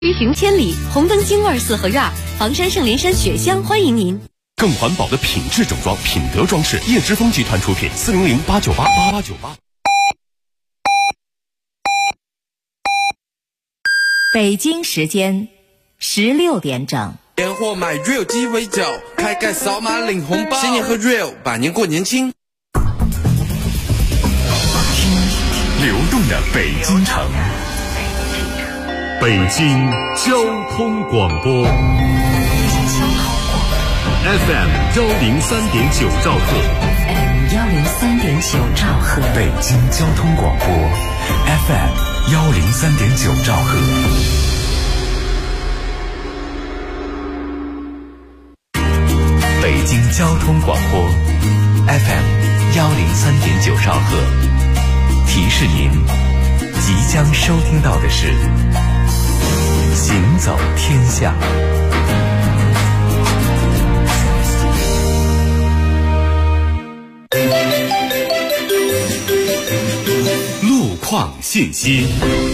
驰行千里，红灯京2四合院，房山圣莲山雪乡欢迎您。 更环保的品质整装，品德装饰，叶之峰集团出品，400-898-8898。 北京时间16点整。 年货买 Real 鸡尾酒，开盖扫码领红包，新年喝 Real， 百年过年轻。 流动的北京城，北京交通广播 FM 103.9兆赫， 103.9兆赫， 北京交通广播 FM 103.9兆赫。北京交通广播 FM 103.9兆赫，提示您，即将收听到的是《行走天下》。路况信息。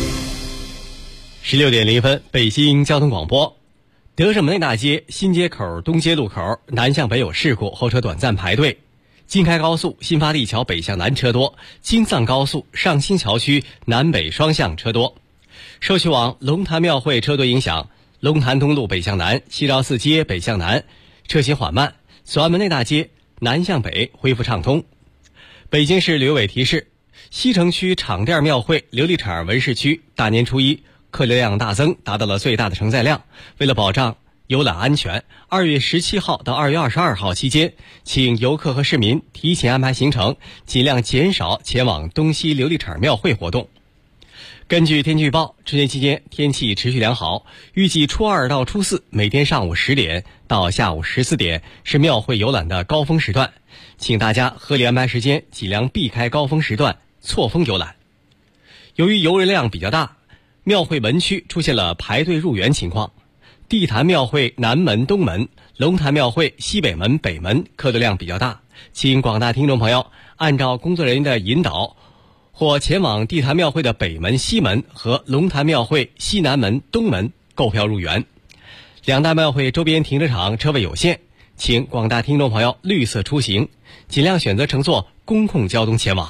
16点0分，北京交通广播。德胜门内大街新街口东街路口南向北有事故，后车短暂排队。京开高速新发地桥北向南车多，京藏高速上新桥区南北双向车多。受去往龙潭庙会车队影响，龙潭东路北向南、西绕寺街北向南车行缓慢，左安门内大街南向北恢复畅通。北京市旅游委提示，西城区场店庙会琉璃厂文市区大年初一客流量大增，达到了最大的承载量。为了保障游览安全，2月17号到2月22号期间，请游客和市民提前安排行程，尽量减少前往东西琉璃厂庙会活动。根据天气预报，春节期间天气持续良好，预计初2到初4每天上午10点到下午14点是庙会游览的高峰时段，请大家合理安排时间，尽量避开高峰时段错峰游览。由于游人量比较大，庙会门区出现了排队入园情况，地坛庙会南门、东门、龙潭庙会西北门、北门客流量比较大，请广大听众朋友按照工作人员的引导，或前往地坛庙会的北门、西门和龙潭庙会西南门、东门购票入园。两大庙会周边停车场车位有限，请广大听众朋友绿色出行，尽量选择乘坐公共交通前往。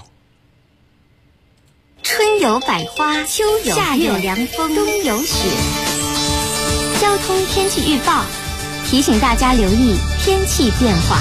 春有百花，秋有夏有凉风，冬有雪。交通天气预报提醒大家留意天气变化。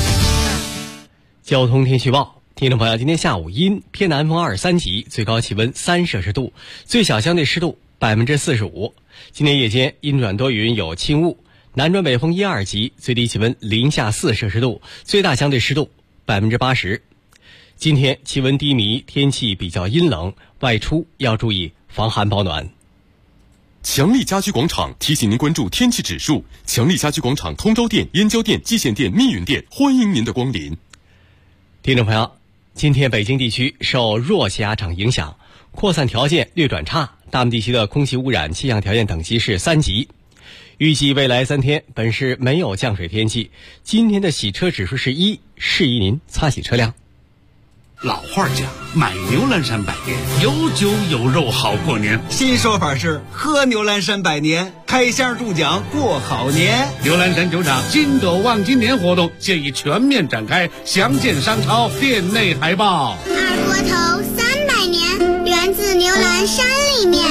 交通天气预报，听众朋友，今天下午阴，偏南风2-3级，最高气温3摄氏度，最小相对湿度45%。今天夜间阴转多云有轻雾，南转北风1-2级，最低气温零下4摄氏度，最大相对湿度80%。今天气温低迷，天气比较阴冷，外出要注意防寒保暖。 强力家居广场提醒您关注天气指数。强力家居广场通州店、燕郊店、蓟县店、密云店，欢迎您的光临。 听众朋友，今天北京地区受弱气压场影响，扩散条件略转差，大部分地区的空气污染气象条件等级是3级。预计未来3天本市没有降水天气。今天的洗车指数是1，适宜您擦洗车辆。 老话讲，买牛栏山百年，有酒有肉好过年。 新说法是喝牛栏山百年，开箱中奖过好年。 牛栏山酒厂金斗望今年活动现已全面展开，详见商超店内海报。 二锅头300年，源自牛栏山里面。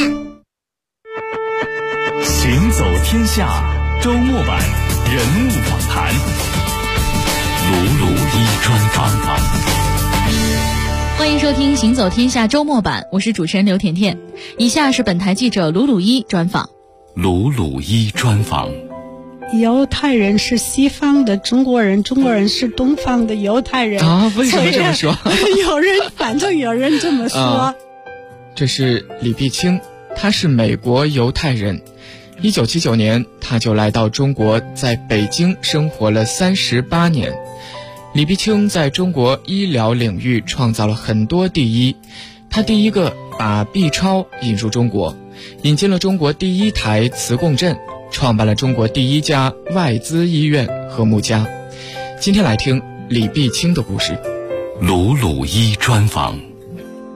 行走天下周末版人物访谈，鲁鲁一专访。 欢迎收听行走天下周末版，我是主持人刘甜甜。以下是本台记者鲁鲁一专访。 鲁鲁一专访。 犹太人是西方的中国人，中国人是东方的犹太人啊？为什么这么说？ 反正有人这么说。 这是李碧清，他是美国犹太人。1979年他就来到中国，在北京生活了38年。李碧清在中国医疗领域创造了很多第一，他第一个把 B 超引入中国，引进了中国第一台磁共振，创办了中国第一家外资医院和睦家。今天来听李碧清的故事。 鲁鲁一专访。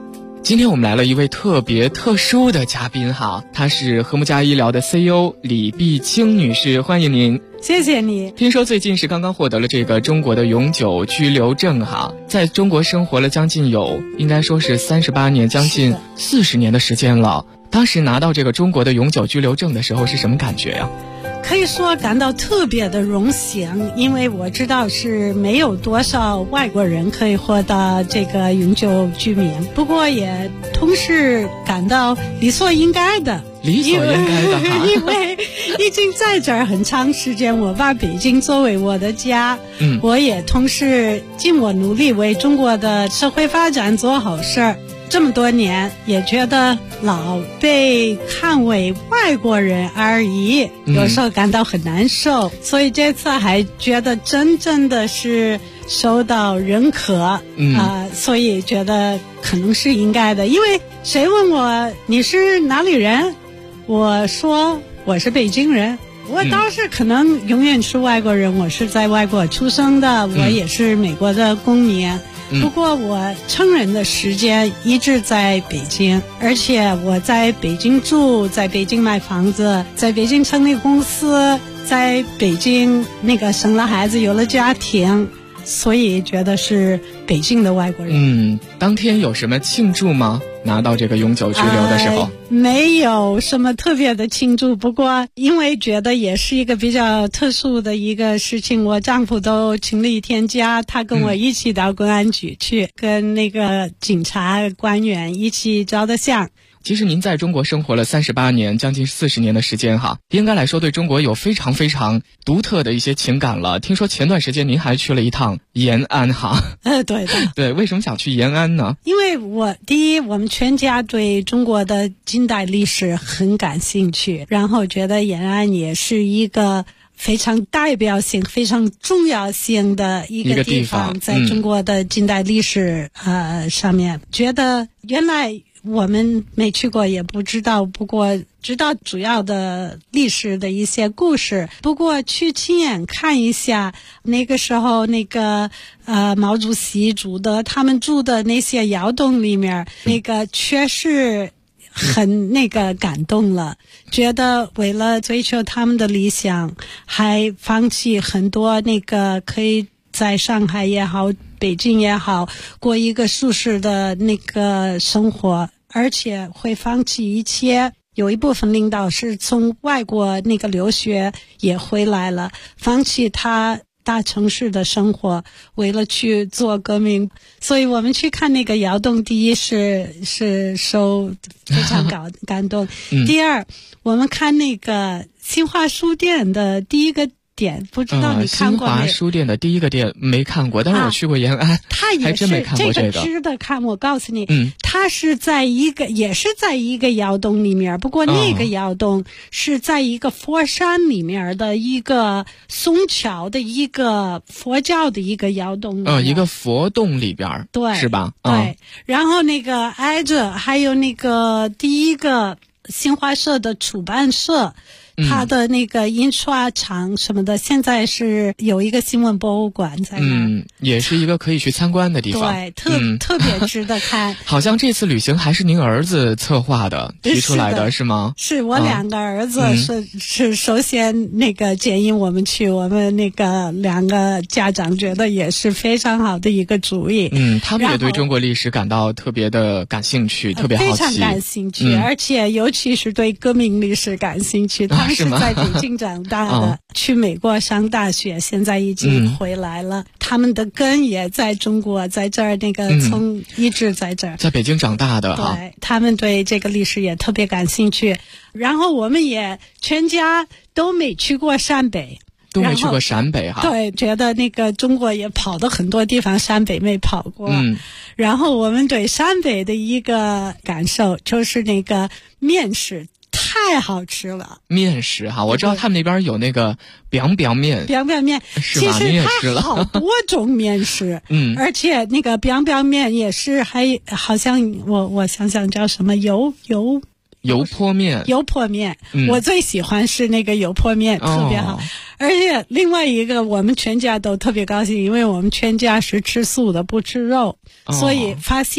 今天我们来了一位特别特殊的嘉宾哈，她是和睦家医疗的 CEO 李碧清女士，欢迎您。 谢谢你。 听说最近是刚刚获得了这个中国的永久居留证哈，在中国生活了将近应该说是38年，将近40年的时间了。当时拿到这个中国的永久居留证的时候是什么感觉呀？ 可以说感到特别的荣幸，因为我知道是没有多少外国人可以获得这个永久居民，不过也同时感到理所应该的。 理所应该的哈， 因为已经在这儿很长时间，我把北京作为我的家，我也同时尽我努力为中国的社会发展做好事儿。这么多年也觉得老被看为外国人而已，有时候感到很难受，所以这次还觉得真正的是受到认可，所以觉得可能是应该的。因为谁问我你是哪里人，我说我是北京人，我倒是可能永远是外国人，我是在外国出生的，我也是美国的公民，不过我成人的时间一直在北京，而且我在北京住，在北京买房子，在北京成立公司，在北京生了孩子，有了家庭，所以觉得是北京的外国人。 当天有什么庆祝吗？拿到这个永久居留的时候， 没有什么特别的庆祝，不过因为觉得也是一个比较特殊的一个事情，我丈夫都请了一天假，他跟我一起到公安局去，跟警察官员一起照的相。 其实您在中国生活了38年，将近40年的时间哈，应该来说对中国有非常非常独特的一些情感了。听说前段时间您还去了一趟延安哈。 对的。 对，为什么想去延安呢？ 因为第一，我们全家对中国的近代历史很感兴趣，然后觉得延安也是一个非常代表性、非常重要性的一个地方，在中国的近代历史上面，觉得原来我们没去过也不知道，不过知道主要的历史的一些故事，不过去亲眼看一下那个时候毛主席他们住的那些窑洞里面，确实很感动了，觉得为了追求他们的理想，还放弃很多可以在上海也好，北京也好，过一个舒适的生活，而且会放弃一切。有一部分领导是从外国留学也回来了，放弃他大城市的生活，为了去做革命。所以我们去看窑洞，第一是受非常感动第二，我们看新华书店的第一个店，不知道你看过没？ 新华书店的第一个店没看过，但是我去过延安，还真没看过这个。 值得看，我告诉你，它是也是在一个窑洞里面，不过那个窑洞是在一个佛山里面的一个松桥的一个佛教的一个窑洞， 一个佛洞里边， 对， 是吧？ 对，然后挨着还有第一个新华社的出版社。他的印刷厂什么的，现在是有一个新闻博物馆在那也是一个可以去参观的地方。 对，特别值得看。 好像这次旅行还是您儿子策划的，提出来的是吗？ 是我两个儿子是首先建议我们去，我们两个家长觉得也是非常好的一个主意。 他们也对中国历史感到特别的感兴趣，特别好奇， 非常感兴趣，而且尤其是对革命历史感兴趣。他们是在北京长大的，去美国上大学，现在已经回来了。他们的根也在中国，在这儿从一直在这儿， 在北京长大的哈。 对，他们对这个历史也特别感兴趣。然后我们也全家都没去过陕北。 都没去过陕北哈。 对，觉得中国也跑的很多地方，陕北没跑过。然后我们对陕北的一个感受就是面食太好吃了。 面食哈，我知道他们那边有biang biang面。 biang biang面， 是吧？你也吃了。 其实它好多种面食，而且biang biang面也是好像我想想叫什么油泼面。 油泼面，我最喜欢是油泼面，特别好。而且另外一个，我们全家都特别高兴，因为我们全家是吃素的，不吃肉，所以发现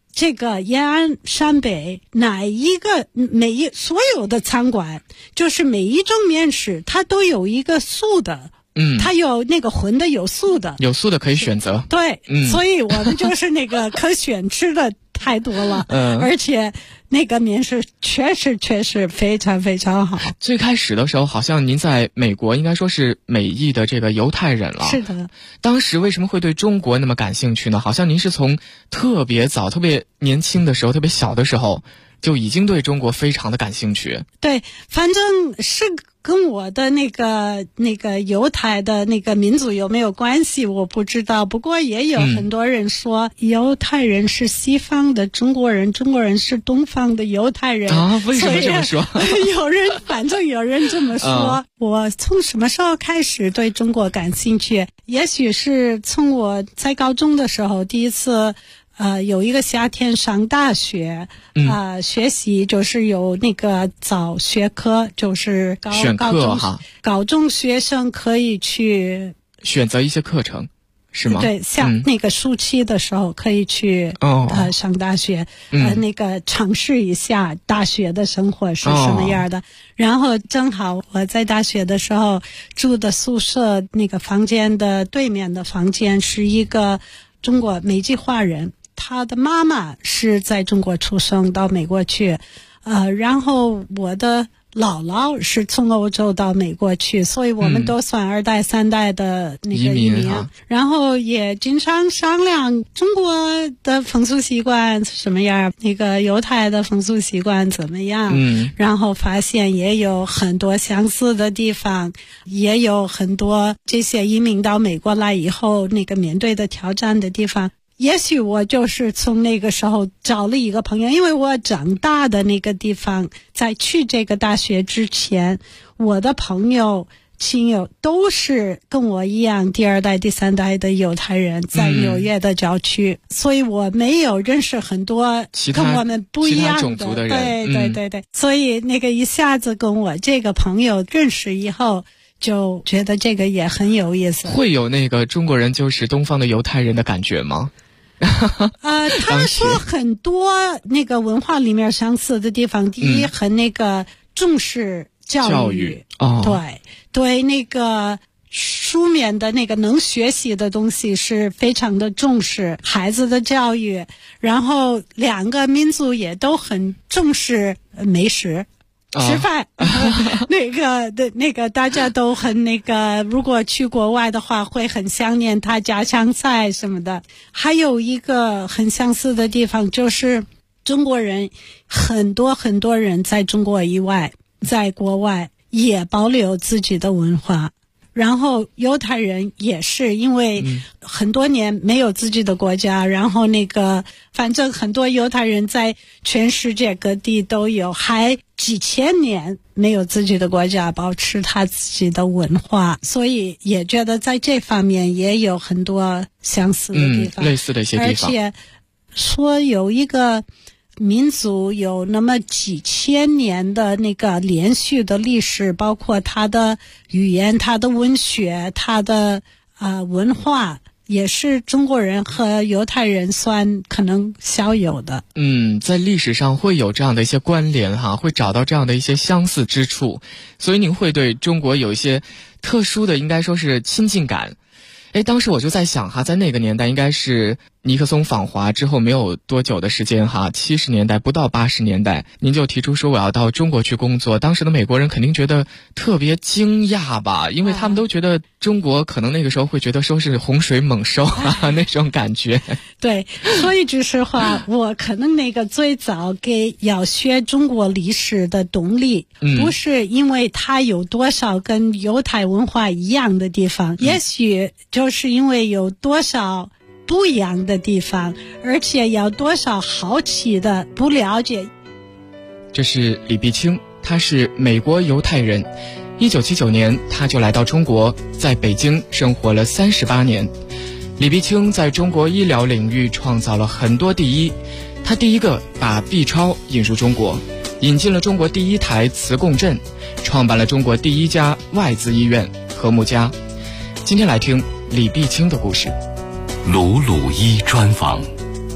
这个延安陕北所有的餐馆，就是每一种面食它都有一个素的，它有那个荤的，有素的， 有素的可以选择。 对，所以我们就是那个可选吃的太多了，而且那个面食确实非常非常好。 最开始的时候，好像您在美国应该说是美裔的这个犹太人了。 是的。 当时为什么会对中国那么感兴趣呢？好像您是从特别早、特别年轻的时候、特别小的时候就已经对中国非常的感兴趣。 对，反正是跟我的那个犹太的那个民族有没有关系我不知道，不过也有很多人说犹太人是西方的中国人，中国人是东方的犹太人啊。为什么这么说？ 反正有人这么说。我从什么时候开始对中国感兴趣？也许是从我在高中的时候第一次有一个夏天上大学，学习就是有那个早学科，就是高中学生可以去选择一些课程，是吗？ 对，像那个暑期的时候可以去上大学，那个尝试一下大学的生活是什么样的。然后正好我在大学的时候住的宿舍那个房间的对面的房间是一个中国美籍华人。他的妈妈是在中国出生到美国去，然后我的姥姥是从欧洲到美国去，所以我们都算2代3代的那个移民，然后也经常商量中国的风俗习惯什么样，那个犹太的风俗习惯怎么样，然后发现也有很多相似的地方，也有很多这些移民到美国来以后那个面对的挑战的地方。也许我就是从那个时候找了一个朋友，因为我长大的那个地方，在去这个大学之前，我的朋友亲友都是跟我一样第2代第3代的犹太人，在纽约的郊区，所以我没有认识很多跟我们不一样的种族的人。 对，所以那个一下子跟我这个朋友认识以后，就觉得这个也很有意思。 会有那个中国人就是东方的犹太人的感觉吗？ 他说很多那个文化里面相似的地方，第一很那个重视教育，对那个书面的那个能学习的东西是非常的重视孩子的教育，然后2个民族也都很重视美食。吃饭，那个大家都很那个，如果去国外的话会很想念他家乡菜什么的。还有一个很相似的地方就是中国人很多人在中国以外，在国外也保留自己的文化。然后犹太人也是因为很多年没有自己的国家，然后那个反正很多犹太人在全世界各地都有，还几千年没有自己的国家，保持他自己的文化，所以也觉得在这方面也有很多相似的地方， 类似的一些地方。 而且说有一个民族有那么几千年的那个连续的历史，包括它的语言、它的文学、它的文化，也是中国人和犹太人算可能少有的。 在历史上会有这样的一些关联会找到这样的一些相似之处，所以您会对中国有一些特殊的应该说是亲近感。当时我就在想在那个年代应该是尼克松访华之后没有多久的时间70年代不到80年代，您就提出说我要到中国去工作。当时的美国人肯定觉得特别惊讶吧，因为他们都觉得中国可能那个时候会觉得说是洪水猛兽那种感觉。 对，所以说实话我可能那个最早给要学中国历史的动力，不是因为它有多少跟犹太文化一样的地方，也许就是因为有多少不一样的地方，而且要多少好奇的不了解。 这是李碧清，他是美国犹太人。1979年他就来到中国，在北京生活了38年。李碧清在中国医疗领域创造了很多第一，他第一个把 B 超引入中国，引进了中国第1台磁共振，创办了中国第1家外资医院和睦家。今天来听李碧清的故事。 鲁鲁伊专访。 当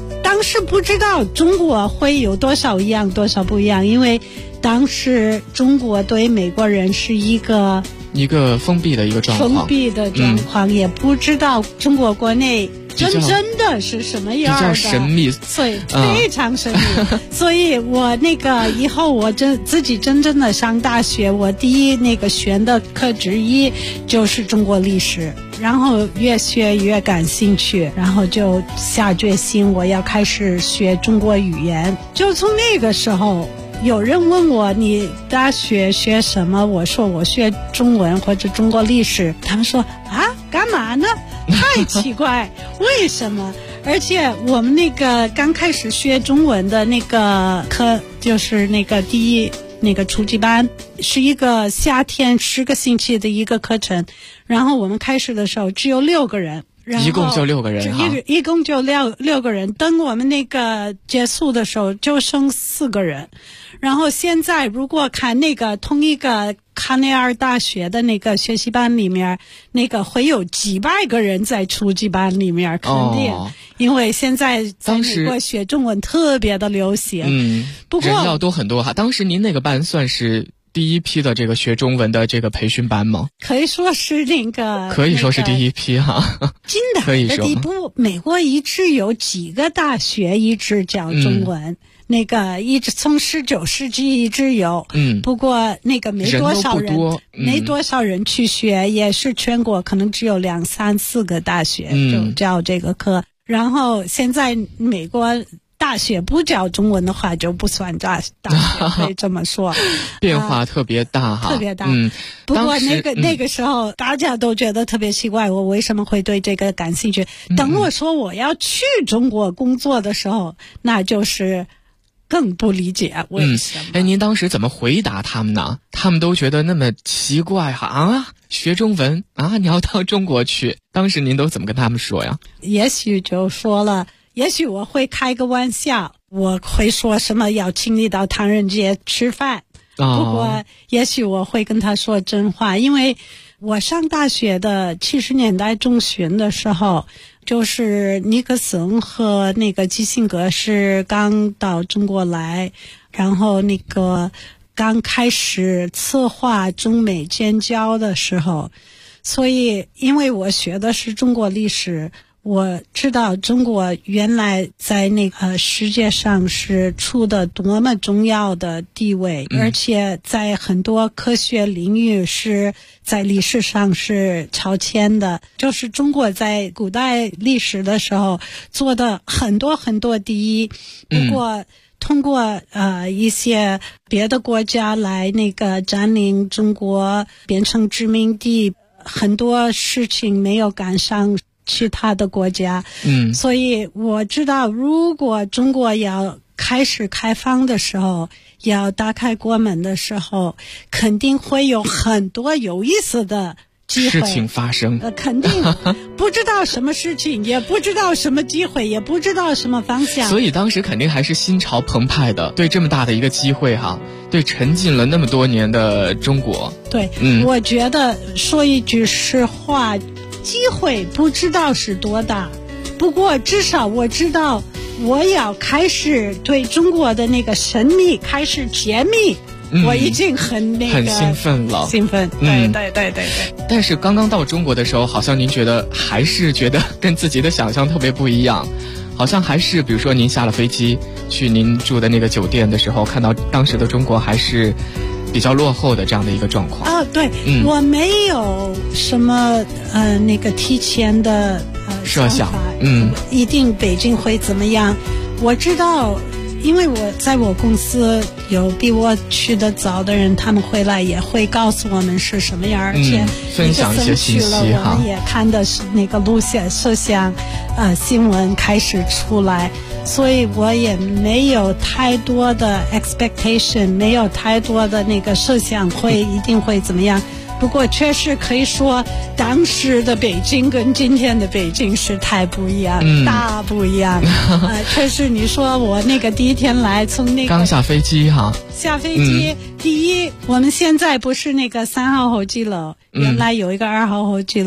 时不知道中国会有多少一样多少不一样，因为当时中国对美国人是一个封闭的一个状况，也不知道中国国内真的是什么样的， 比较神秘， 所以非常神秘。所以我以后我自己真正的上大学，我第一选的课之一就是中国历史，然后越学越感兴趣，然后就下决心我要开始学中国语言。就从那个时候，有人问我你大学学什么，我说我学中文或者中国历史，他们说啊干嘛呢？太奇怪，为什么？而且我们刚开始学中文的课，就是第一初级班，是一个夏天10个星期的一个课程，然后我们开始的时候只有6个人。 一共就6个人哈， 一共就六个人。等我们结束的时候，就剩4个人。然后现在如果看同一个康奈尔大学的学习班里面，会有几百个人在初级班里面，肯定，因为现在在美国学中文特别的流行。不过人要多很多哈。当时您那个班算是第一批的这个学中文的这个培训班吗？ 可以说是可以说是第一批哈。 近代的地步，美国一直有几个大学一直教中文。一直从19世纪一直有，不过没多少人去学，也是全国可能只有2、3、4个大学就教这个课。然后现在美国大学不教中文的话就不算大学，可以这么说。 变化特别大哈， 特别大。不过那个时候大家都觉得特别奇怪，我为什么会对这个感兴趣？等我说我要去中国工作的时候，那就是更不理解为什么。 您当时怎么回答他们呢？他们都觉得那么奇怪哈学中文你要到中国去，当时您都怎么跟他们说呀？ 也许就说了，也许我会开个玩笑，我会说什么要请你到唐人街吃饭。不过也许我会跟他说真话，因为我上大学的70年代中旬的时候，就是尼克森和基辛格是刚到中国来，然后刚开始策划中美建交的时候，所以因为我学的是中国历史，我知道中国原来在世界上是处的多么重要的地位，而且在很多科学领域是在历史上是超前的。就是中国在古代历史的时候做的很多很多第一，不过通过一些别的国家来占领中国，变成殖民地，很多事情没有赶上其他的国家。所以我知道如果中国要开始开放的时候，要打开国门的时候，肯定会有很多有意思的机会事情发生， 肯定不知道什么事情，也不知道什么机会，也不知道什么方向。 所以当时肯定还是心潮澎湃的，对这么大的一个机会对沉浸了那么多年的中国。 对，我觉得说一句实话，机会不知道是多大，不过至少我知道我要开始对中国的神秘开始揭秘。我已经很兴奋了， 对。 但是刚刚到中国的时候，好像您还是觉得跟自己的想象特别不一样，好像还是比如说您下了飞机去您住的酒店的时候，看到当时的中国还是比较落后的这样的一个状况。 对，我没有什么提前的设想， 一定北京会怎么样。我知道，因为我在我公司有比我去的早的人，他们回来也会告诉我们是什么样，而且分享一些信息我们也看的是录摄像新闻开始出来，所以我也没有太多的 expectation， 没有太多的设想一定会怎么样。不过确实可以说，当时的北京跟今天的北京是太不一样，大不一样。确实，你说我第一天来，从刚下飞机下飞机，第一，我们现在不是3号候机楼，原来有一个2号候机楼，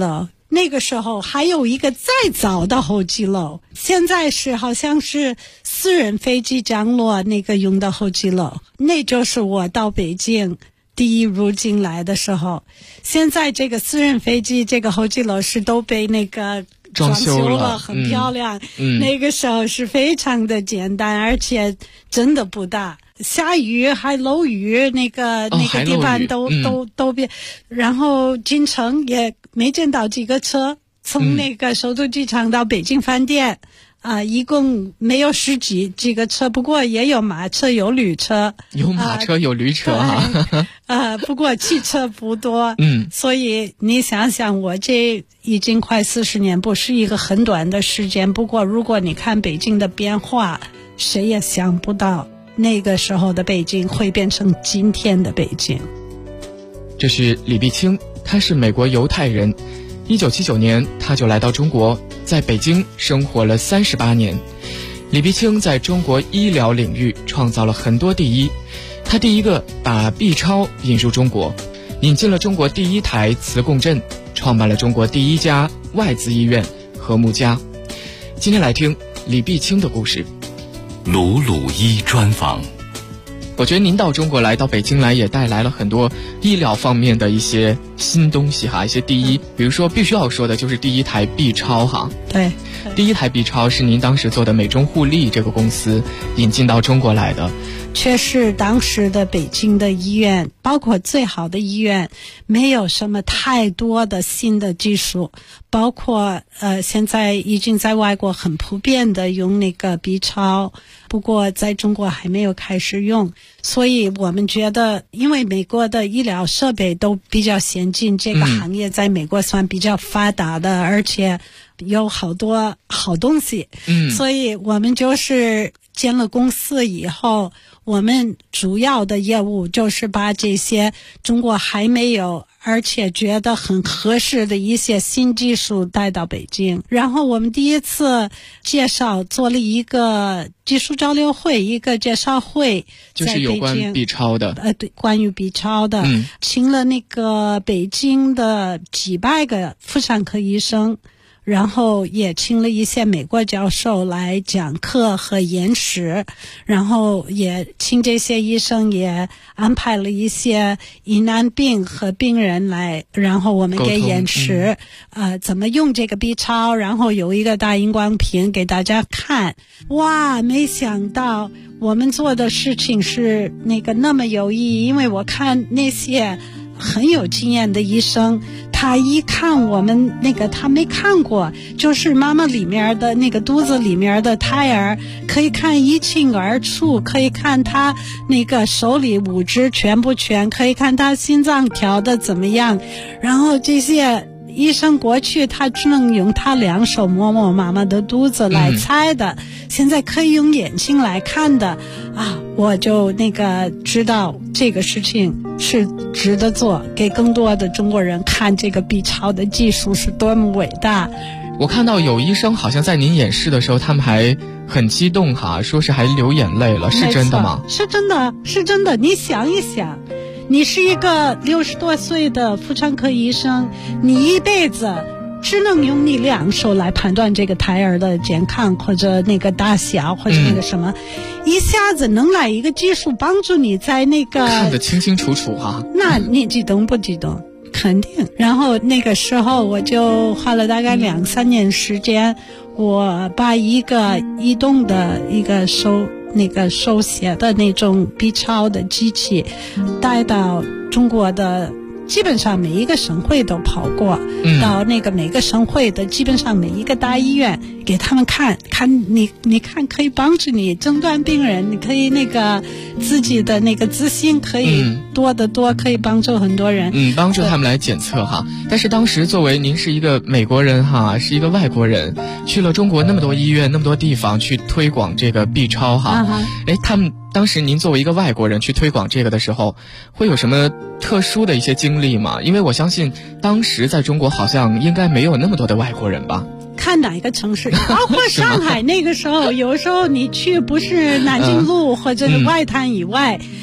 那个时候还有一个再早的候机楼，现在是好像是私人飞机降落那个用的候机楼，那就是我到北京第一入境来的时候。现在这个私人飞机这个候机楼是都被那个装修了，很漂亮。那个时候是非常的简单，而且真的不大。下雨还漏雨，那个地方都变，然后进城也没见到几个车，从那个首都机场到北京饭店。一共没有十几个车，不过也有马车有驴车， 有马车有驴车不过汽车不多。所以你想想，我这已经快40年，不是一个很短的时间。不过如果你看北京的变化，谁也想不到那个时候的北京会变成今天的北京。 这是李碧清，他是美国犹太人，1979年他就来到中国，在北京生活了38年。李碧清在中国医疗领域创造了很多第一，他第一个把 B 超引入中国，引进了中国第一台磁共振，创办了中国第一家外资医院和睦家。今天来听李碧清的故事。 鲁鲁医专访。 我觉得您到中国来，到北京来，也带来了很多医疗方面的一些新东西哈，一些第一，比如说必须要说的就是第一台 B 超哈。 对， 第一台 B 超是您当时做的美中互利这个公司引进到中国来的。 确实当时的北京的医院，包括最好的医院，没有什么太多的新的技术，包括现在已经在外国很普遍的用那个 B 超，不过在中国还没有开始用。所以我们觉得，因为美国的医疗设备都比较先进，这个行业在美国算比较发达的，而且有好多好东西。所以我们就是建了公司以后，我们主要的业务就是把这些中国还没有而且觉得很合适的一些新技术带到北京。然后我们第一次做了一个技术交流会，一个介绍会， 就是有关 B 超的。 对，关于 B 超的，请了那个北京的几百个妇产科医生，然后也请了一些美国教授来讲课和演示，然后也请这些医生也安排了一些疑难病和病人来，然后我们给演示怎么用这个 B 超，然后有一个大荧光屏给大家看。哇，没想到我们做的事情是那么有意义，因为我看那些很有经验的医生，他一看我们他没看过，就是妈妈里面的那个肚子里面的胎儿，可以看一清二楚，可以看他那个手里物质全不全，可以看他心脏跳的怎么样。然后这些医生过去他只能用他2手摸摸妈妈的肚子来猜的，现在可以用眼睛来看的我就知道这个事情是值得做，给更多的中国人看这个 B 超的技术是多么伟大。 我看到有医生好像在您演示的时候，他们还很激动哈，说是还流眼泪了，是真的吗？ 是真的，是真的。你想一想，你是一个60多岁的妇产科医生，你一辈子只能用你2手来判断这个胎儿的健康或者大小或者什么，一下子能来一个技术帮助你在看得清清楚楚哈。 那你激动不激动？肯定。然后那个时候我就花了大概2-3年时间，我把一个移动的一个手写的那种 B 超的机器带到中国的基本上每一个省会都跑过，到每个省会的基本上每一个大医院给他们看你看可以帮助你诊断病人，你可以自己的自信可以多得多，可以帮助很多人， 帮助他们来检测哈。但是当时作为您是一个美国人哈，是一个外国人，去了中国那么多医院那么多地方去推广这个 B 超哈，他们当时您作为一个外国人去推广这个的时候，会有什么特殊的一些经历吗？因为我相信当时在中国好像应该没有那么多的外国人吧。 看哪一个城市，包括上海那个时候有时候你去不是南京路或者是外滩以外，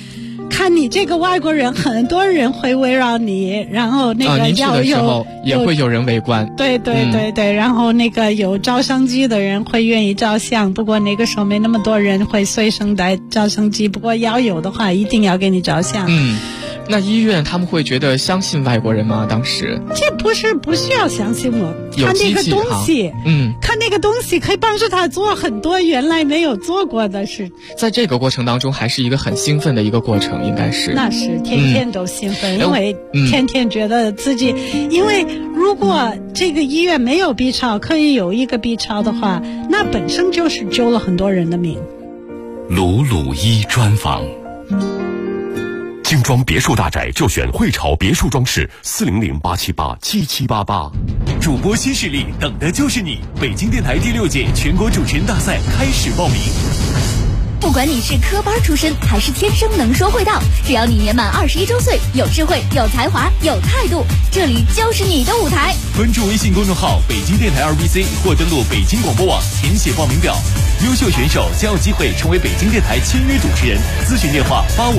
看你这个外国人，很多人会围绕你，然后那个您去的时候也会有人围观。 对，然后那个有照相机的人会愿意照相，不过那个时候没那么多人会随身带照相机，不过要有的话一定要给你照相。 那医院他们会觉得相信外国人吗？当时这不需要相信我，看那个东西，看那个东西可以帮助他做很多原来没有做过的事。 在这个过程当中，还是一个很兴奋的一个过程，应该是。 那是天天都兴奋，因为天天觉得自己，因为如果这个医院没有 B 超，可以有一个 B 超的话，那本身就是救了很多人的命。 鲁鲁一专访。精装别墅大宅就选汇潮别墅装饰，400-878-7788。 主播新势力，等的就是你！北京电台第6届全国主持人大赛开始报名。 不管你是科班出身还是天生能说会道，只要你年满21周岁，有智慧、有才华、有态度，这里就是你的舞台。 关注微信公众号北京电台2BC 或登录北京广播网填写报名表，优秀选手将有机会成为北京电台签约主持人。咨询电话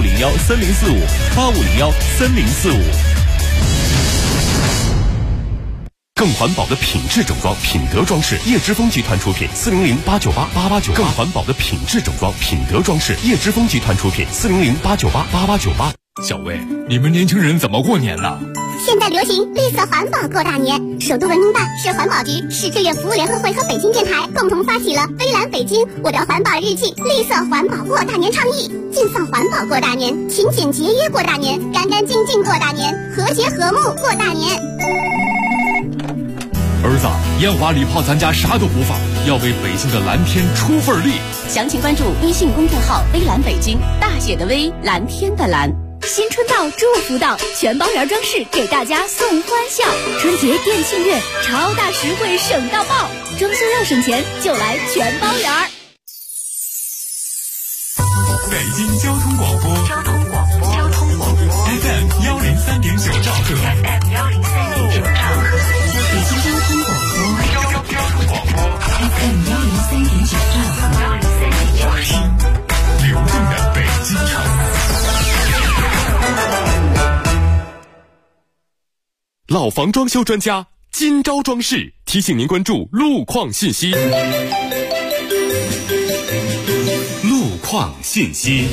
8501-3045，8501-3045。 更环保的品质整装，品德装饰，叶之峰集团出品，400-898-8898。更环保的品质整装，品德装饰，叶之峰集团出品，400-898-8898。 小薇，你们年轻人怎么过年呢？ 现在流行绿色环保过大年，首都文明办、市环保局、市志愿服务联合会和北京电台共同发起了“微蓝北京，我的环保日记”绿色环保过大年倡议，尽放环保过大年，勤俭节约过大年，干干净净过大年，和谐和睦过大年。 儿子，烟花礼炮咱家啥都不放，要为北京的蓝天出份力。 详情关注微信公众号“微蓝北京”，大写的微，蓝天的蓝。 新春到，祝福到，全包圆装饰给大家送欢笑。春节店庆月，超大实惠省到爆，装修要省钱就来全包圆。 北京交通广播FM 103.9兆赫， 北京交通广播FM 103.9兆赫， 流动的北京城。 老房装修专家今朝装饰提醒您关注路况信息。 路况信息。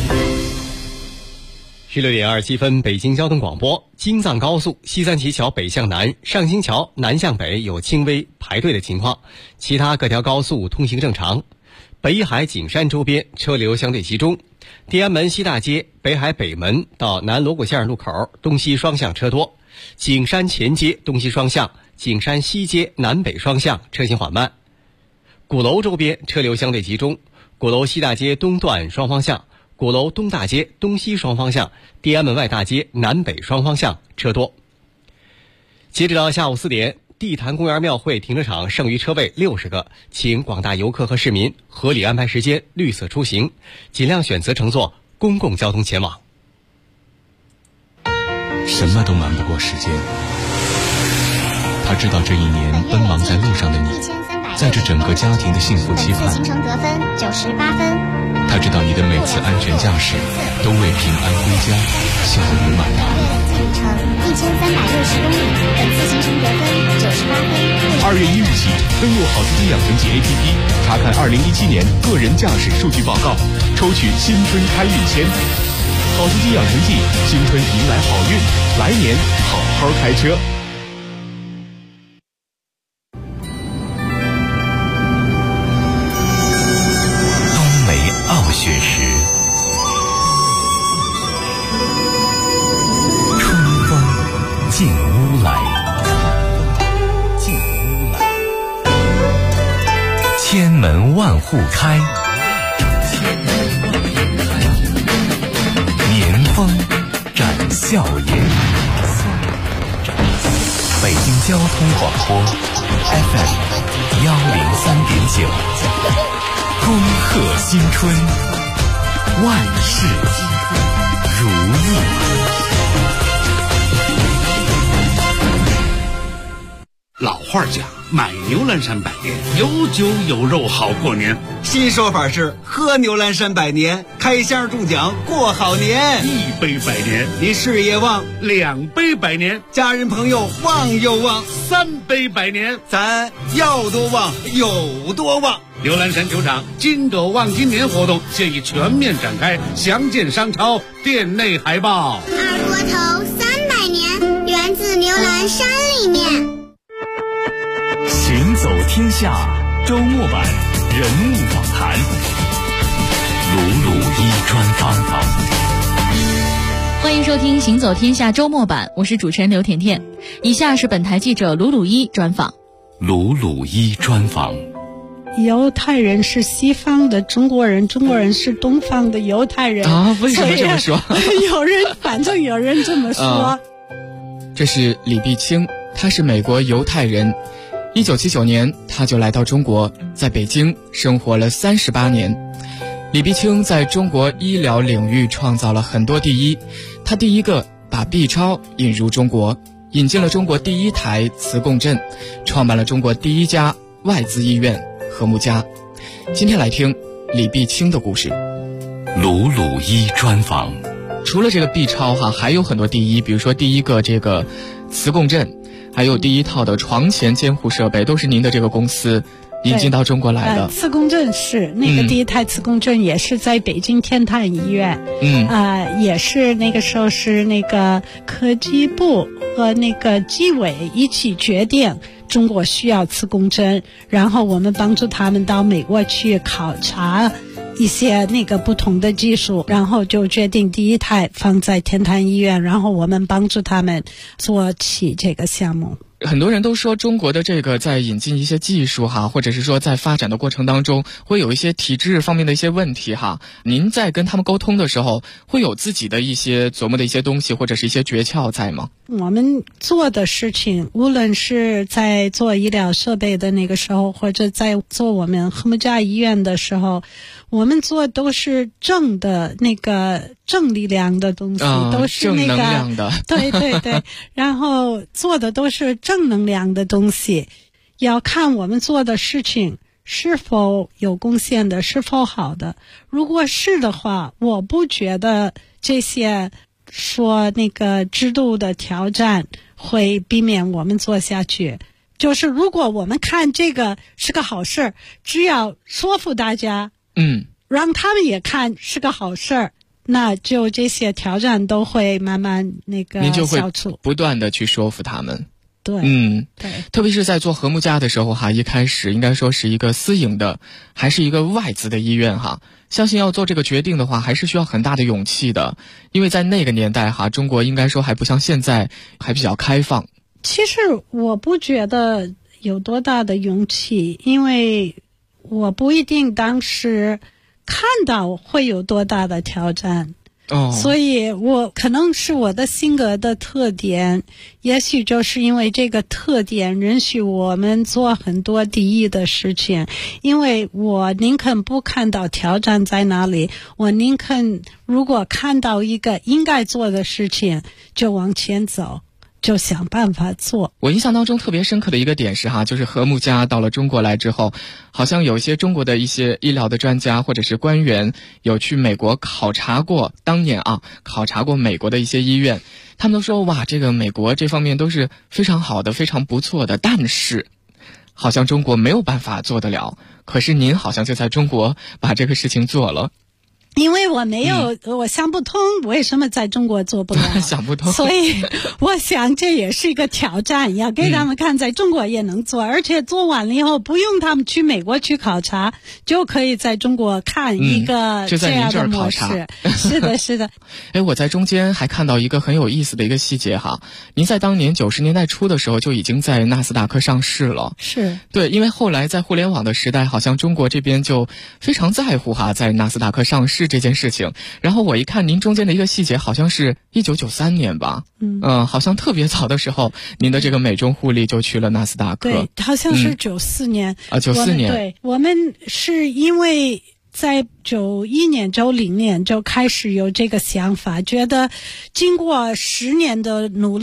16点27分，北京交通广播。京藏高速西三旗桥北向南、上新桥南向北有轻微排队的情况，其他各条高速通行正常。北海景山周边车流相对集中，天安门西大街北海北门到南锣鼓巷路口东西双向车多，景山前街东西双向、景山西街南北双向车行缓慢。鼓楼周边车流相对集中，鼓楼西大街东段双方向、鼓楼东大街东西双方向、天安门外大街南北双方向车多。截止到下午4点，地坛公园庙会停车场剩余车位60个，请广大游客和市民合理安排时间，绿色出行，尽量选择乘坐公共交通前往。 什么都瞒不过时间，他知道这一年奔忙在路上的你，在这整个家庭的幸福期盼。 行程得分98分。 他知道你的每次安全驾驶都为平安归家笑容满堂。 里程1360公里，本次行程得分98分。 2月1日起，登录好司机养成记 APP， 查看2017年个人驾驶数据报告，抽取新春开运签。好司机养成记，新春迎来好运，来年好好开车。 傲雪时，春风进屋来，千门万户开，年风展笑颜。北京交通广播 FM 103.9。恭贺新春，万事如意。 老话讲，买牛栏山百年，有酒有肉好过年。 新说法是喝牛栏山百年，开箱中奖过好年。 一杯百年， 你事业旺； 两杯百年， 家人朋友旺又旺； 三杯百年， 咱要多旺有多旺。 牛栏山球场金德旺今年活动现已全面展开，详见商超店内海报。 二锅头300年，源自牛栏山里面。 行走天下周末版人物访谈，鲁鲁一专访。 欢迎收听行走天下周末版，我是主持人刘甜甜。以下是本台记者鲁鲁一专访。 鲁鲁一专访。 犹太人是西方的中国人，中国人是东方的犹太人啊？为什么这么说？ 反正有人这么说。 这是李碧清，他是美国犹太人。1979年，他就来到中国，在北京生活了38年。李碧清在中国医疗领域创造了很多第一，他第一个把 B 超引入中国，引进了中国第一台磁共振，创办了中国第一家外资医院和睦家。今天来听李碧清的故事。 鲁鲁一专访。 除了这个 B 超还有很多第一，比如说第一个这个磁共振，还有第一套的床前监护设备，都是您的这个公司引进到中国来的。 磁共振是那个第一台磁共振也是在北京天坛医院，也是那个时候是那个科技部和那个纪委一起决定中国需要磁共振，然后我们帮助他们到美国去考察一些那个不同的技术，然后就决定第一台放在天坛医院，然后我们帮助他们做起这个项目。 很多人都说中国的这个在引进一些技术或者是说在发展的过程当中会有一些体制方面的一些问题您在跟他们沟通的时候会有自己的一些琢磨的一些东西或者是一些诀窍在吗？ 我们做的事情无论是在做医疗设备的那个时候，或者在做我们和睦家医院的时候，我们做都是正的那个正力量的东西，都是那个正能量的对对对然后做的都是正能量的东西，要看我们做的事情是否有贡献的，是否好的。如果是的话，我不觉得这些说那个制度的挑战会避免我们做下去。就是如果我们看这个是个好事，只要说服大家，让他们也看是个好事，那就这些挑战都会慢慢那个消除。 您就会不断的去说服他们。 对，对， 特别是在做和睦家的时候一开始应该说是一个私营的，还是一个外资的医院相信要做这个决定的话，还是需要很大的勇气的，因为在那个年代中国应该说还不像现在还比较开放。 其实我不觉得有多大的勇气，因为我不一定当时看到会有多大的挑战。所以我可能是我的性格的特点，也许就是因为这个特点允许我们做很多第一的事情，因为我宁肯不看到挑战在哪里，我宁肯如果看到一个应该做的事情就往前走，就想办法做。 我印象当中特别深刻的一个点是就是和睦家到了中国来之后，好像有一些中国的一些医疗的专家或者是官员有去美国考察过，当年考察过美国的一些医院，他们都说哇，这个美国这方面都是非常好的，非常不错的，但是好像中国没有办法做得了。可是您好像就在中国把这个事情做了。 因为我没有，我想不通为什么在中国做不了想不通， 所以我想这也是一个挑战，要给他们看在中国也能做，而且做完了以后不用他们去美国去考察，就可以在中国看一个这样的模式。是的是的我在中间还看到一个很有意思的一个细节您在当年90年代初的时候就已经在纳斯达克上市了。 是， 对，因为后来在互联网的时代，好像中国这边就非常在乎在纳斯达克上市这件事情。然后我一看您中间的一个细节，好像是1993年吧，好像特别早的时候您的这个美中互利就去了纳斯达克。 对，好像是94年 94年。 对，我们是因为在91年90年就开始有这个想法，觉得经过10年的努力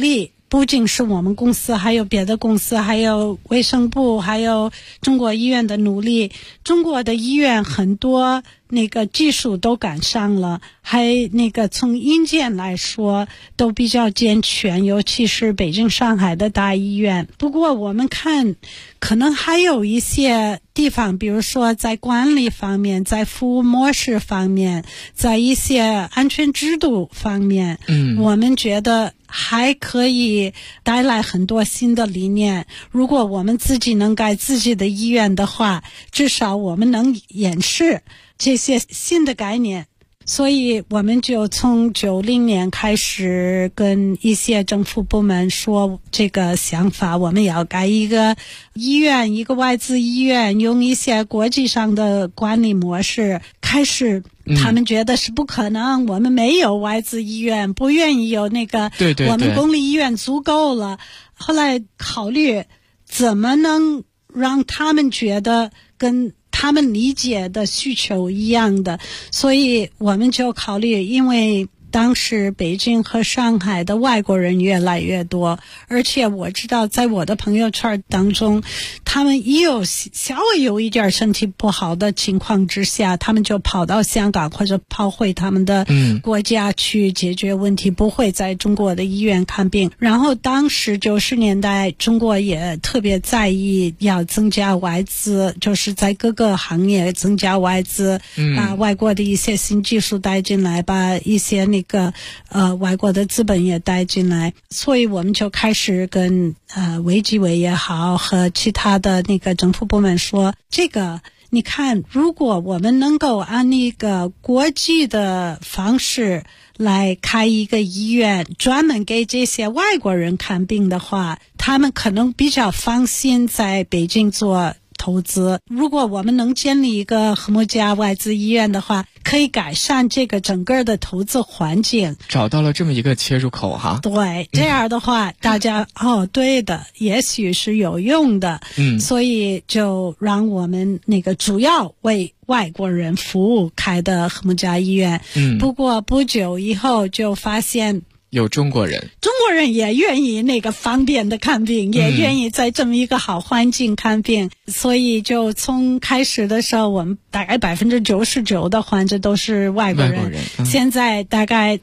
不仅是我们公司，还有别的公司，还有卫生部，还有中国医院的努力。中国的医院很多那个技术都赶上了，还那个从硬件来说都比较健全，尤其是北京、上海的大医院。不过我们看可能还有一些地方，比如说在管理方面，在服务模式方面，在一些安全制度方面，我们觉得还可以带来很多新的理念。如果我们自己能盖自己的医院的话，至少我们能演示这些新的概念。所以我们就从90年开始跟一些政府部门说这个想法，我们要盖一个医院，一个外资医院，用一些国际上的管理模式。开始他们觉得是不可能，我们没有外资医院，不愿意有那个，我们公立医院足够了。后来考虑怎么能让他们觉得跟他们理解的需求一样的，所以我们就考虑，因为当时北京和上海的外国人越来越多，而且我知道在我的朋友圈当中，他们一有稍微有一点身体不好的情况之下，他们就跑到香港或者跑回他们的国家去解决问题，不会在中国的医院看病。然后当时90年代中国也特别在意要增加外资，就是在各个行业增加外资，把外国的一些新技术带进来，把一些那个外国的资本也带进来。所以我们就开始跟卫计委也好和其他的那个政府部门说，这个你看，如果我们能够按一个国际的方式来开一个医院，专门给这些外国人看病的话，他们可能比较放心在北京做投资。如果我们能建立一个和睦家外资医院的话，可以改善这个整个的投资环境。 找到了这么一个切入口哈。 对，这样的话，大家对的，也许是有用的。所以就让我们那个主要为外国人服务开的和睦家医院。不过不久以后就发现有中国人也愿意那个方便的看病，也愿意在这么一个好环境看病。所以就从开始的时候，我们大概99%的患者都是外国人，现在大概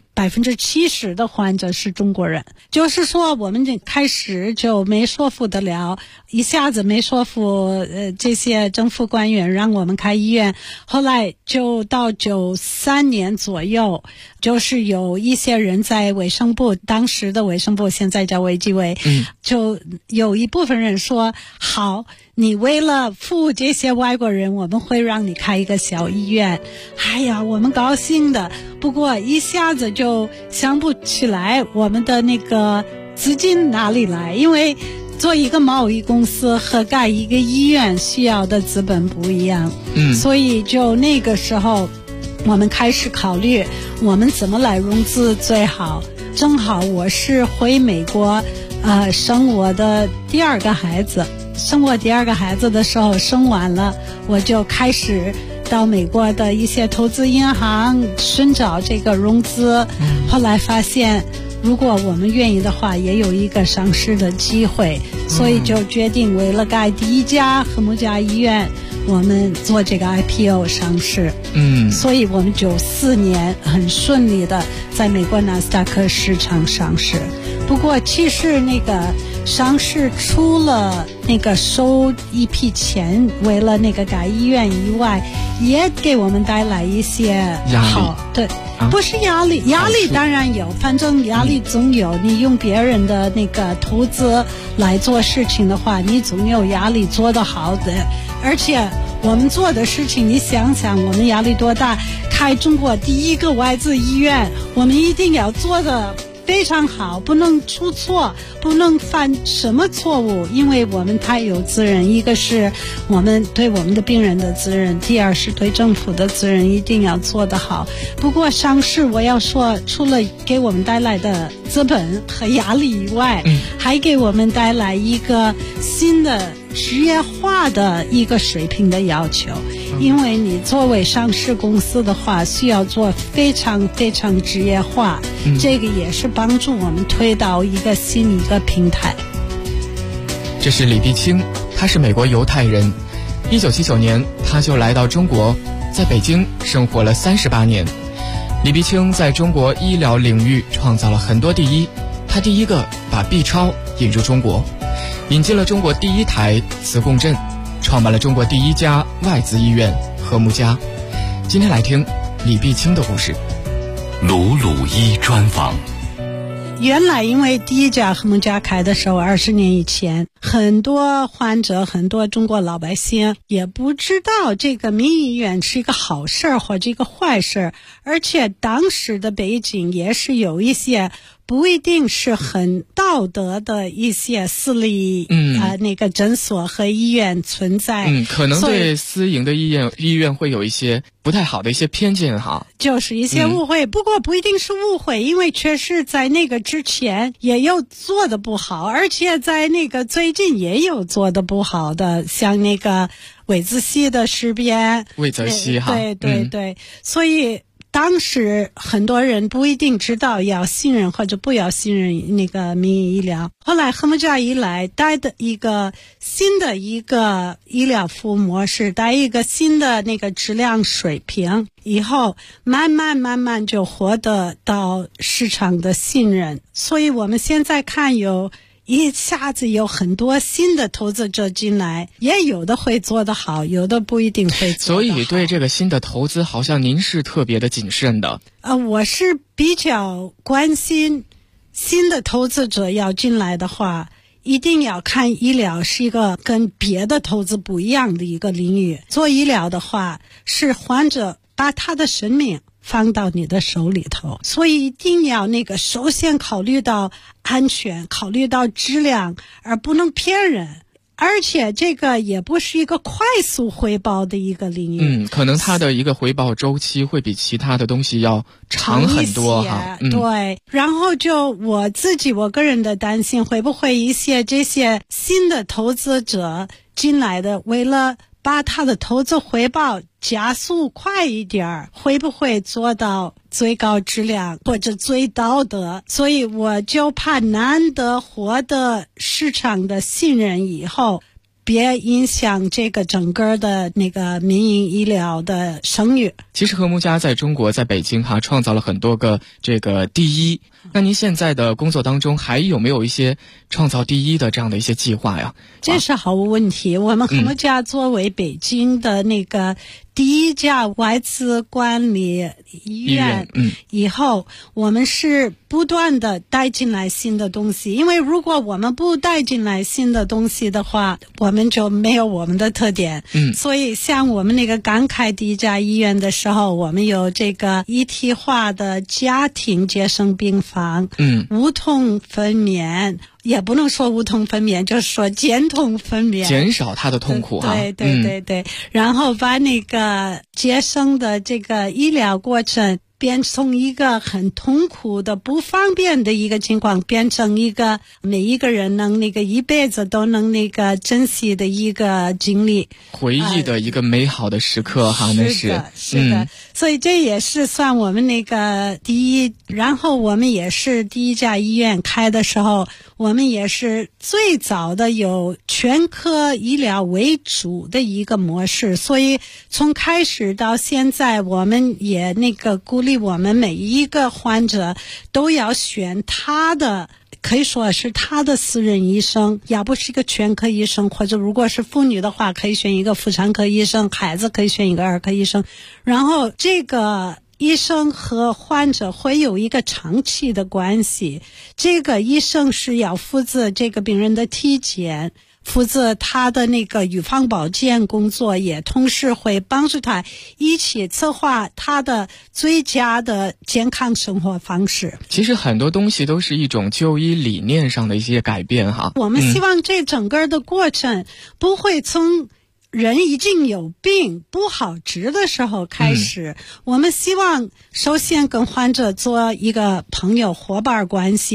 70%的患者是中国人。就是说我们开始就没说服得了，一下子没说服这些政府官员让我们开医院。后来就到93年左右，就是有一些人在卫生部，当时的卫生部现在叫卫计委，就有一部分人说，好，你为了服务这些外国人，我们会让你开一个小医院。哎呀，我们高兴的，不过一下子就想不起来我们的那个资金哪里来，因为做一个贸易公司和盖一个医院需要的资本不一样。所以就那个时候我们开始考虑我们怎么来融资最好。正好我是回美国生我的第二个孩子，生我第二个孩子的时候，生完了我就开始到美国的一些投资银行寻找这个融资。后来发现如果我们愿意的话，也有一个上市的机会，所以就决定为了盖第一家和睦家医院，我们做这个 IPO 上市。所以我们94年很顺利的在美国纳斯达克市场上市。不过其实那个上市除了那个收一批钱为了那个盖医院以外，也给我们带来一些对，不是压力当然有，反正压力总有。你用别人的那个投资来做事情的话，你总有压力做得好的。而且我们做的事情，你想想我们压力多大，开中国第一个外资医院，我们一定要做的非常好，不能出错，不能犯什么错误，因为我们太有责任。一个是我们对我们的病人的责任，第二是对政府的责任，一定要做得好。不过上市我要说，除了给我们带来的资本和压力以外，还给我们带来一个新的职业化的一个水平的要求。 因为你作为上市公司的话，需要做非常非常职业化，这个也是帮助我们推到一个新一个平台。 这是李碧清，他是美国犹太人。1979年他就来到中国，在北京生活了38年。李碧清在中国医疗领域创造了很多第一，他第一个把 B 超引入中国，引进了中国第一台磁共振，创办了中国第一家外资医院和睦家。今天来听李碧清的故事。 鲁鲁医专访。 原来因为第一家和睦家开的时候20年以前，很多患者很多中国老百姓也不知道这个民营医院是一个好事或者一个坏事，而且当时的北京也是有一些不一定是很道德的一些私立那个诊所和医院存在， 可能对私营的医院会有一些不太好的一些偏见哈， 就是一些误会，不过不一定是误会，因为确实在那个之前也有做的不好，而且在那个最近也有做的不好的，像那个魏则西的事变， 魏则西哈， 对，所以当时很多人不一定知道要信任或者不要信任那个民营医疗。后来和睦家一来，带的一个新的一个医疗服务模式，带一个新的那个质量水平，以后慢慢就获得到市场的信任。所以我们现在看一下子有很多新的投资者进来，也有的会做得好，有的不一定会做得好。 所以对这个新的投资好像您是特别的谨慎的。 我是比较关心新的投资者要进来的话，一定要看医疗是一个跟别的投资不一样的一个领域。做医疗的话，是患者把他的生命放到你的手里头，所以一定要首先考虑到安全，考虑到质量，而不能骗人。而且这个也不是一个快速回报的一个领域， 可能它的一个回报周期会比其他的东西要长很多哈。 对，然后就我个人的担心，会不会一些这些新的投资者进来的，为了把他的投资回报加速快一点，会不会做到最高质量或者最道德？所以我就怕难得获得市场的信任以后，别影响这个整个的那个民营医疗的声誉。 其实和睦家在中国，在北京创造了很多个这个第一。那您现在的工作当中还有没有一些创造第一的这样的一些计划呀？ 这是毫无问题。我们和睦家作为北京的那个第一家外资管理医院，以后我们是不断的带进来新的东西，因为如果我们不带进来新的东西的话，我们就没有我们的特点。所以像我们那个刚开第一家医院的时候，我们有这个一体化的家庭接生病房，无痛分娩，也不能说无痛分娩，就是说减痛分娩， 减少他的痛苦。 对，然后把那个接生的这个医疗过程变从一个很痛苦的不方便的一个情况，变成一个每一个人能一辈子都能珍惜的一个经历， 回忆的一个美好的时刻哈。那是的，所以这也是算我们第一。然后我们也是第一家医院开的时候，我们也是最早的有全科医疗为主的一个模式，所以从开始到现在，我们也鼓励我们每一个患者都要选他的，可以说是他的私人医生，要不是一个全科医生，或者如果是妇女的话，可以选一个妇产科医生，孩子可以选一个儿科医生。然后这个医生和患者会有一个长期的关系，这个医生是要负责这个病人的体检，负责他的预防保健工作，也同时会帮助他一起策划他的最佳的健康生活方式。 其实很多东西都是一种就医理念上的一些改变哈。 我们希望这整个的过程不会从人已经有病不好治的时候开始，我们希望首先跟患者做一个朋友伙伴关系，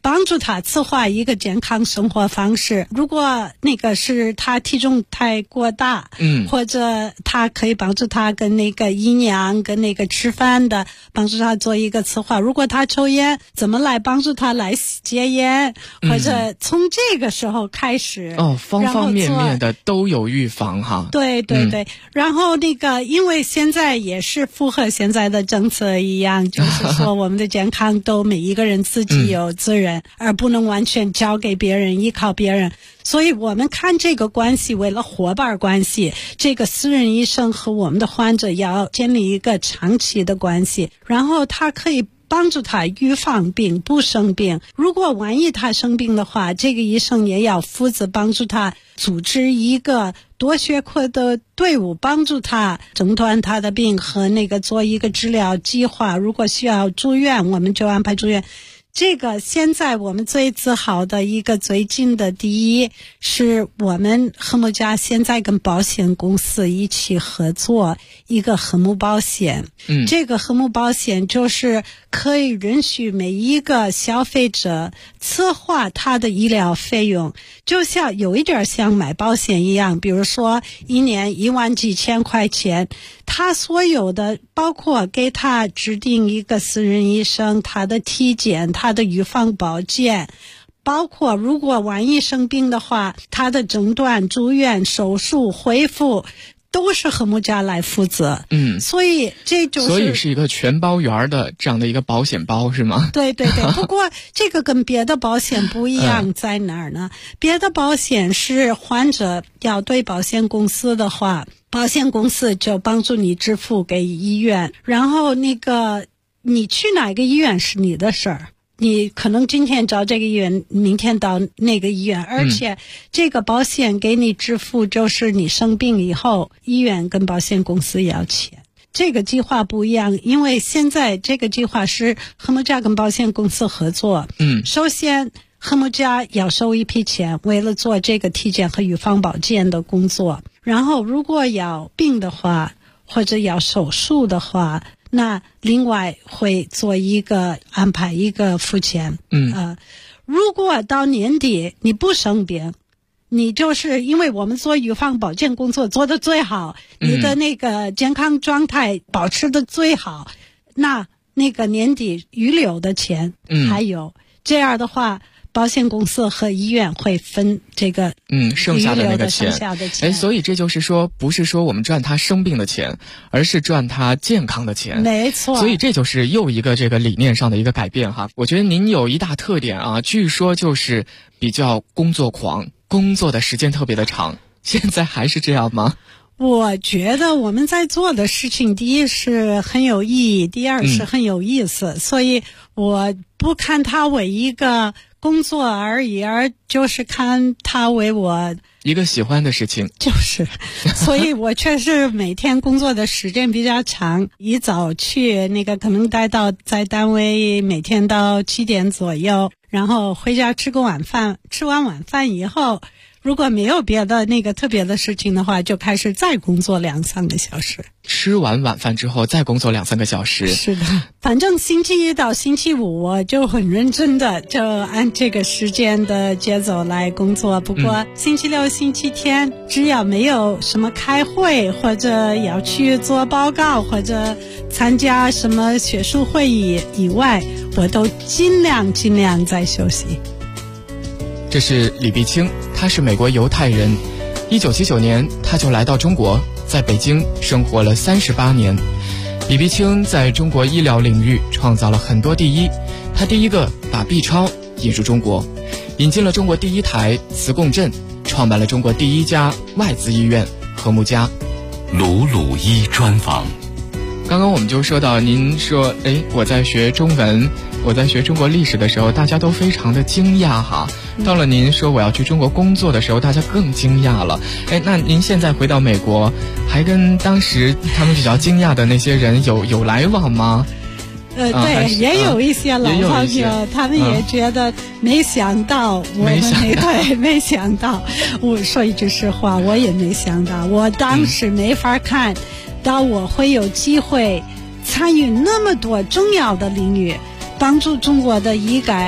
帮助他策划一个健康生活方式。如果那个是他体重太过大，或者他可以帮助他跟那个营养跟那个吃饭的帮助他做一个策划。如果他抽烟，怎么来帮助他来戒烟，或者从这个时候开始方方面面的都有预防哈。 对对对，然后那个因为现在也是符合现在的政策一样，就是说我们的健康都每一个人自己有责任，而不能完全交给别人，依靠别人。所以我们看这个关系，为了伙伴关系，这个私人医生和我们的患者要建立一个长期的关系，然后他可以帮助他预防病，不生病。如果万一他生病的话，这个医生也要负责帮助他组织一个多学科的队伍，帮助他诊断他的病和那个做一个治疗计划。如果需要住院，我们就安排住院。这个现在我们最自豪的一个最近的第一，是我们和睦家现在跟保险公司一起合作一个和睦保险。这个和睦保险就是可以允许每一个消费者策划他的医疗费用，就像有一点像买保险一样，比如说一年1万几千块钱，他所有的包括给他指定一个私人医生，他的体检，他的预防保健，包括如果万一生病的话，他的诊断、住院、手术、恢复都是和睦家来负责。所以这就是所以是一个全包圆的这样的一个保险包是吗？ 对对对，不过这个跟别的保险不一样在哪儿呢？别的保险是患者要对保险公司的话，保险公司就帮助你支付给医院，然后那个你去哪个医院是你的事儿，你可能今天找这个医院，明天到那个医院，而且这个保险给你支付就是你生病以后，医院跟保险公司要钱。这个计划不一样，因为现在这个计划是和睦家跟保险公司合作。首先和睦家要收一批钱，为了做这个体检和预防保健的工作。然后如果要病的话，或者要手术的话，那另外会做一个安排一个付钱。如果到年底你不生病，你就是因为我们做预防保健工作做得最好，你的那个健康状态保持得最好，那个年底预留的钱还有，这样的话保险公司和医院会分这个剩下的那个钱。所以这就是说，不是说我们赚他生病的钱，而是赚他健康的钱。 没错。 所以这就是又一个这个理念上的一个改变哈。我觉得您有一大特点啊，据说就是比较工作狂，工作的时间特别的长。现在还是这样吗？ 我觉得我们在做的事情，第一是很有意义，第二是很有意思，所以我不看它为一个工作而已，而就是看它为我一个喜欢的事情。 所以我确实每天工作的时间比较长，一早去那个可能待到在单位每天到7点左右，然后回家吃个晚饭，吃完晚饭以后，如果没有别的那个特别的事情的话，就开始再工作2-3个小时。 吃完晚饭之后再工作2-3个小时。 是的，反正星期一到星期五我就很认真的就按这个时间的节奏来工作。不过星期六、星期天只要没有什么开会或者要去做报告或者参加什么学术会议以外，我都尽量在休息。 这是李碧清，他是美国犹太人。1979年他就来到中国，在北京生活了38年。李碧清在中国医疗领域创造了很多第一，他第一个把 B 超引入中国，引进了中国第一台磁共振，创办了中国第一家外资医院和睦家。 鲁鲁医专访。 刚刚我们就说到，您说我在学中文，我在学中国历史的时候，大家都非常的惊讶哈。到了您说我要去中国工作的时候，大家更惊讶了。那您现在回到美国，还跟当时他们比较惊讶的那些人有来往吗？ 对，也有一些老朋友，他们也觉得没想到我们没想到。我说一句实话，我也没想到，我当时没法看到我会有机会参与那么多重要的领域，帮助中国的医改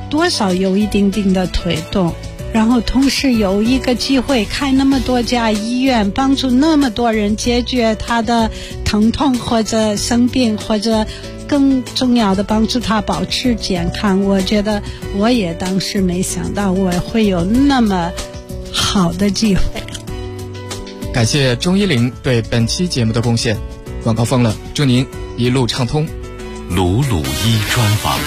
多少有一定定的推动。然后同时有一个机会开那么多家医院，帮助那么多人解决他的疼痛或者生病，或者更重要的帮助他保持健康。我觉得我也当时没想到我会有那么好的机会。 感谢钟依玲对本期节目的贡献。广告疯了，祝您一路畅通。 鲁鲁一专访。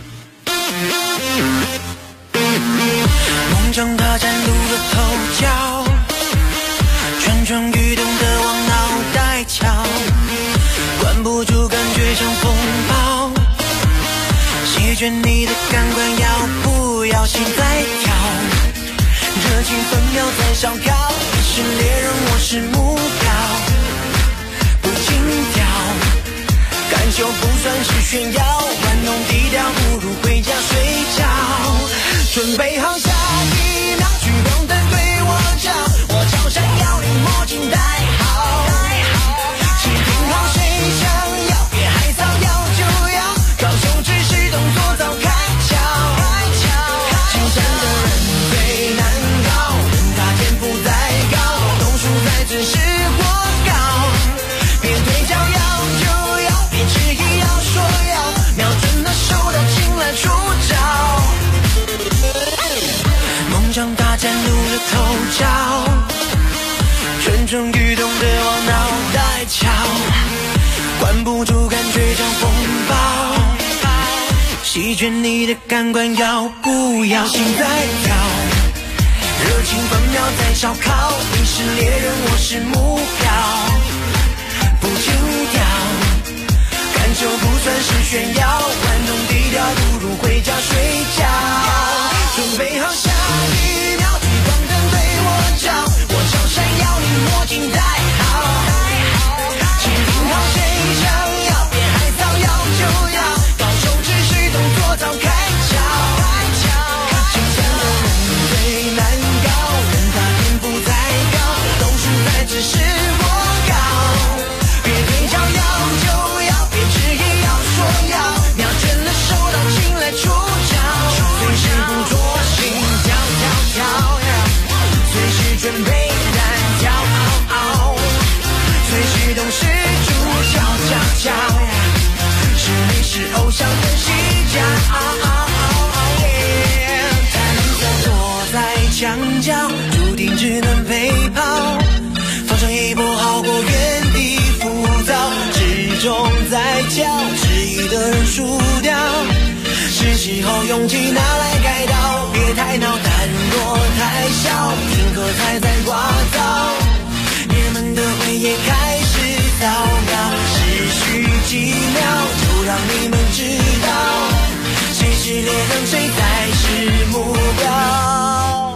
梦中的站路的头角，蠢蠢欲动的往脑袋敲，关不住感觉像风暴，席卷你的感官要不要心在跳，热情分秒在烧烤，你是猎人我是目标，不轻佻，感受不算是炫耀，玩弄低调不如回家睡觉，准备好下一秒聚光灯对我照，我超闪耀你墨镜戴好，请听好谁想要别害臊，要就要，高手只是动作早开窍，精湛的人最难搞，人大天赋再高，动数在只是过高，别对焦要就要，别迟疑要说要，瞄准了手到擒来出招，梦想大展露了头角，蠢蠢欲动的往脑袋敲，关不住感觉像风暴，席卷你的感官要不要心在跳，热情分秒在烧烤，你是猎人我是目标，不轻佻，感受不算是炫耀，玩弄低调不如回家睡觉，准备好下一秒聚光灯对我照，我超闪耀你墨镜戴好，请听好谁想要别害臊要就要，高手只是动作早开窍，精湛的人最难搞，人大天赋再高，动数在只是过高，别对焦要就要，别迟疑要说要，瞄准了手到擒来出招，随时捕捉心跳跳跳，随时准备单挑，随时都是主角角角，是你是偶像的戏角，才能够躲在墙角，注定只能陪跑，放上一步好过原地浮躁，始终在叫，质疑的人输掉，是时候勇气拿来改刀，别太闹，胆若太小，平和才在刮噪，爷们的回忆开始扫描，只需几秒就让你们知道，谁是猎人谁才是目标，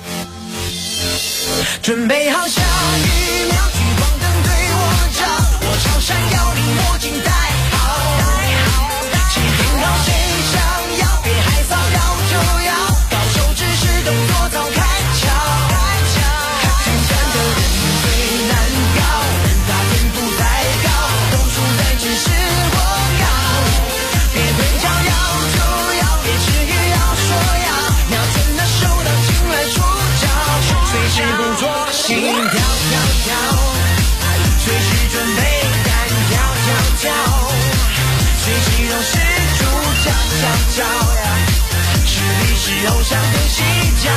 准备好下一秒聚光灯对我照，我超闪耀你墨镜戴好，请听好谁想要别害臊要就要，高手只是动作早开窍，精湛的人最难搞，人大天赋再高，动数在只是过高，别对焦要就要，别迟疑要说要，瞄准了手到擒来出招，随时捕捉心跳跳跳，随时准备单挑挑挑，随时都是主角角角，是历史偶像的戏角，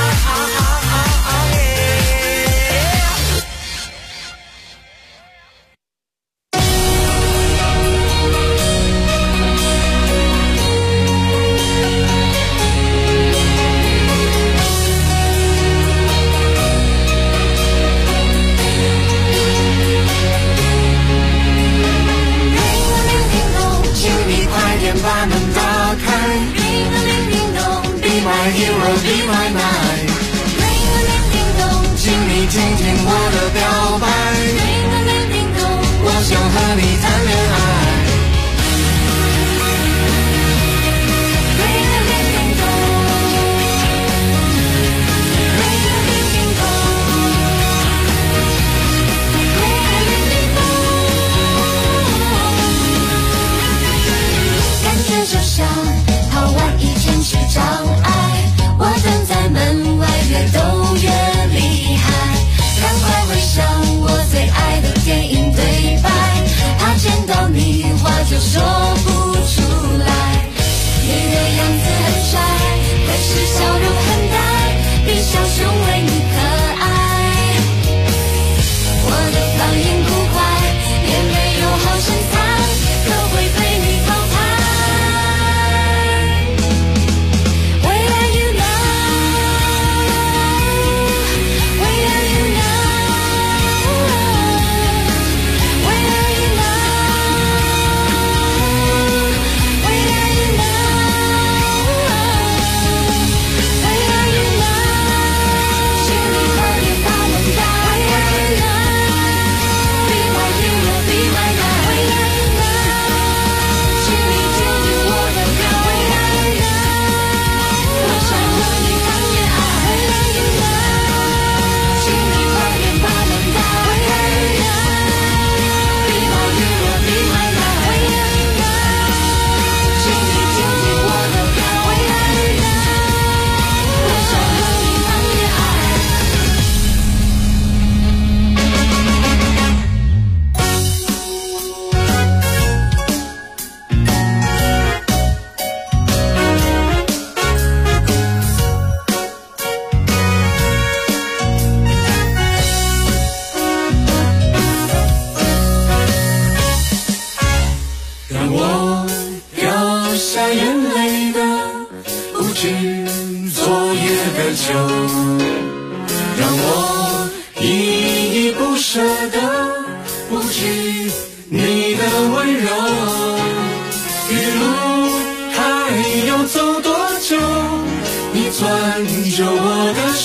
把门打开 Be my hero, be my night 请你听听我的表白我想和你谈恋爱就像跑完1,000尺障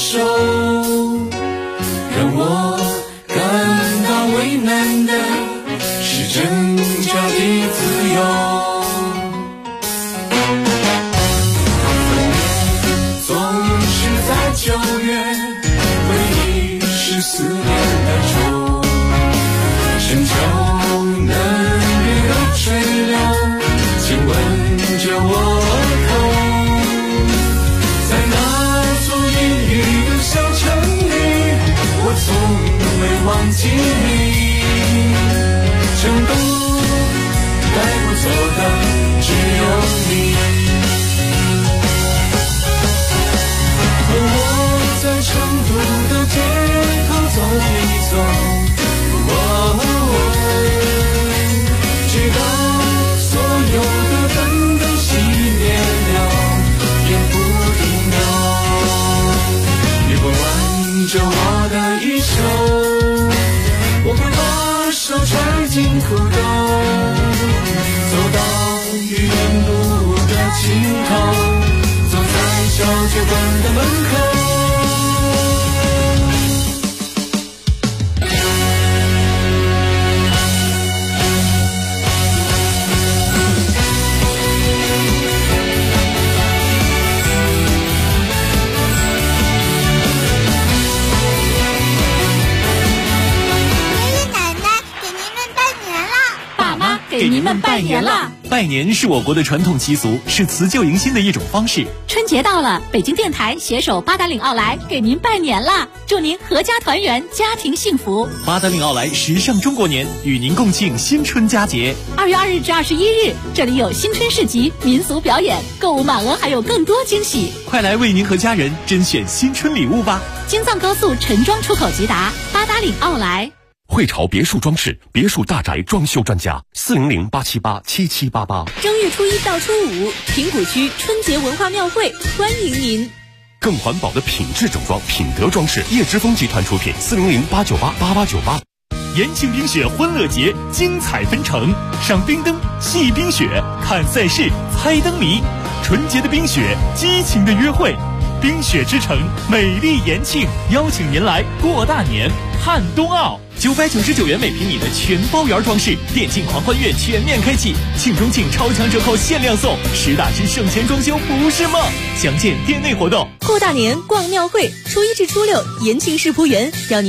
手，让我感到为难的是挣扎的自由。总是在9月，回忆是思念的愁，深秋嫩叶儿垂柳，亲吻着我口。在那座阴雨的小城里，我从未忘记你。成都带不走的只有你。和我在成都的街头走一走，直到所有的灯都熄灭了，也不停留。月光挽着我的衣袖，我会把手揣进裤兜，走到云路的尽头，走在小酒馆的门口。 给您们拜年啦！ 拜年是我国的传统习俗，是辞旧迎新的一种方式。 春节到了，北京电台携手八达岭奥莱给您拜年啦！祝您阖家团圆，家庭幸福。 八达岭奥莱时尚中国年，与您共庆新春佳节。 2月2日至21日，这里有新春市集、民俗表演，购物满额还有更多惊喜。 快来为您和家人甄选新春礼物吧！ 京藏高速陈庄出口直达，八达岭奥莱。 汇潮别墅装饰，别墅大宅装修专家，400-878-7788。 正月初1到初5，平谷区春节文化庙会，欢迎您。 更环保的品质整装，品德装饰，叶之峰集团出品，400-898-8898。 延庆冰雪欢乐节精彩纷呈，赏冰灯、戏冰雪、看赛事、猜灯谜，纯洁的冰雪，激情的约会。冰雪之城，美丽延庆，邀请您来过大年，看冬奥。999元每平米的全包圆装饰，电竞狂欢月全面开启，庆中庆超强折扣限量送，10大支省钱装修不是梦。详见店内活动。 过大年逛庙会，初1至初6，延庆世仆园邀您